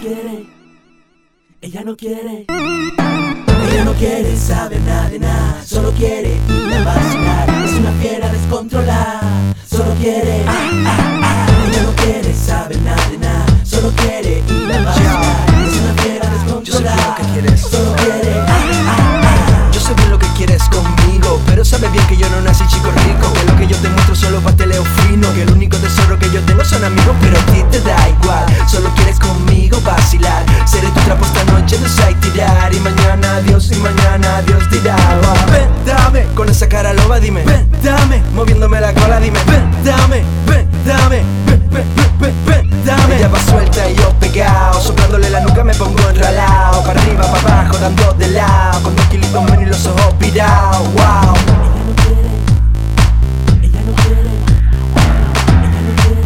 quiere, ella no quiere. Ella no quiere saber nada de nada, solo quiere ir a vacilar. Es una fiera descontrolada, solo quiere. Ella no quiere saber nada de nada, solo quiere ir a vacilar. Es una fiera descontrolada, solo quiere. Yo sé bien lo que quieres conmigo, pero sabes bien que yo no nací chico rico. Que lo que yo te muestro solo pasteleo fino, que el único tesoro que yo tengo son amigos, pero a ti te da igual. Solo quieres conmigo vacilar, seré tu trapo esta noche, no sé tirar. Y mañana Dios dirá, oh, ven, dame, con esa cara loba dime. Ven, dame, moviéndome la cola dime. Ven, dame, ven, dame, ven, dame. Ella va suelta y yo pegado, soplándole la nuca me pongo enralado. Para arriba, para abajo, dando de lado, con 2 kilitos menos y los ojos virados, wow. Ella no quiere, ella no quiere.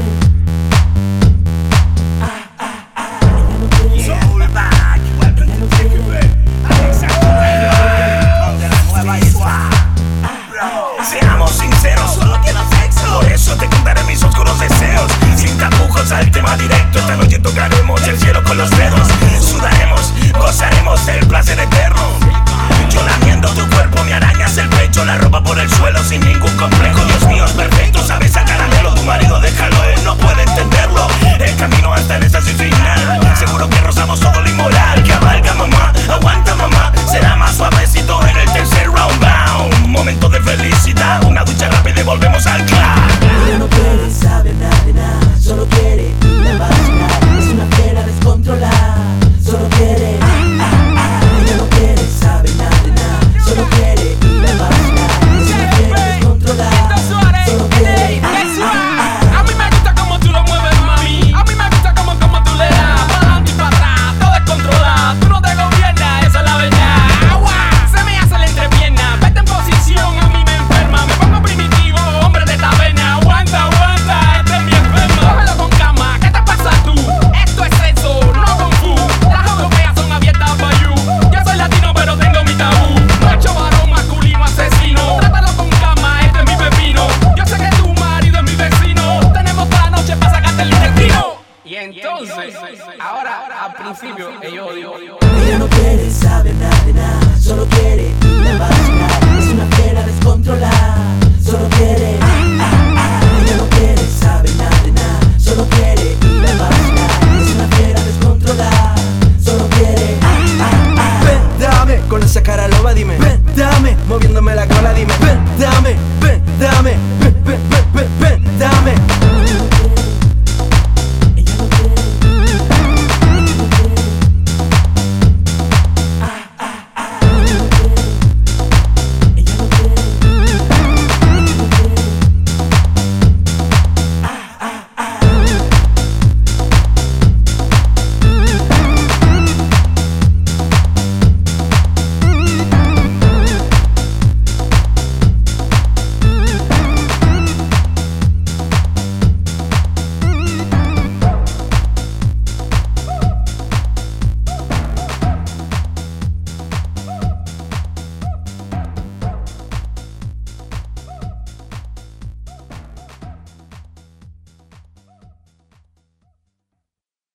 Ella no quiere. Soul back, welcome to Take It Back. Alexa Correo, de la nueva isla. Seamos sinceros, solo quiero sexo. Por eso te contaré mis oscuros deseos. Sin tapujos al tema directo. Esta noche tocaremos el cielo con los dedos. Sudaremos, gozaremos el placer eterno. Yo lamiendo tu cuerpo, me arañas el pecho. La ropa por el suelo sin ningún complejo. Dios mío es perfecto, sabes a caramelo. Tu marido déjalo, él no puede entenderlo. El camino hasta el éxtasis final. Seguro que rozamos todo lo inmoral. Cabalga mamá, aguanta mamá. Será más suavecito en el tercer round bound. Un momento de felicidad, una ducha rápida y volvemos al club. Ella no quiere saber nada de nada, solo quiere ir a vacilar. Es una fiera descontrolada, solo quiere. Ella no quiere saber nada de nada, solo quiere ir a vacilar. Es una fiera descontrolada, solo quiere. A mí me gusta como tú lo mueves, mami. A mí me gusta como tú le das. Para adelante y para atrás, todo descontrolado. Tú no te gobiernas, esa es la verdad. Agua, se me hace la entrepierna. Vete en posición, a mí me enferma. Me pongo primitivo, hombre de taberna. Aguanta, este es mi enferma. Cógelo con calma, ¿qué te pasa tú? Esto es sexo, no kung fu. Las europeas son abiertas para you. Yo soy latino, pero tengo mi tabú. Macho varón, masculino, asesino. Trátalo con calma, este es mi pepino. Yo sé que tu marido es mi vecino. Tenemos toda la noche para sacarte el intestino. Y entonces, ahora al principio, yo digo. Ella no quiere saber nada de nada, solo quiere ir a vacilar. Es una fiera descontrolada, solo quiere.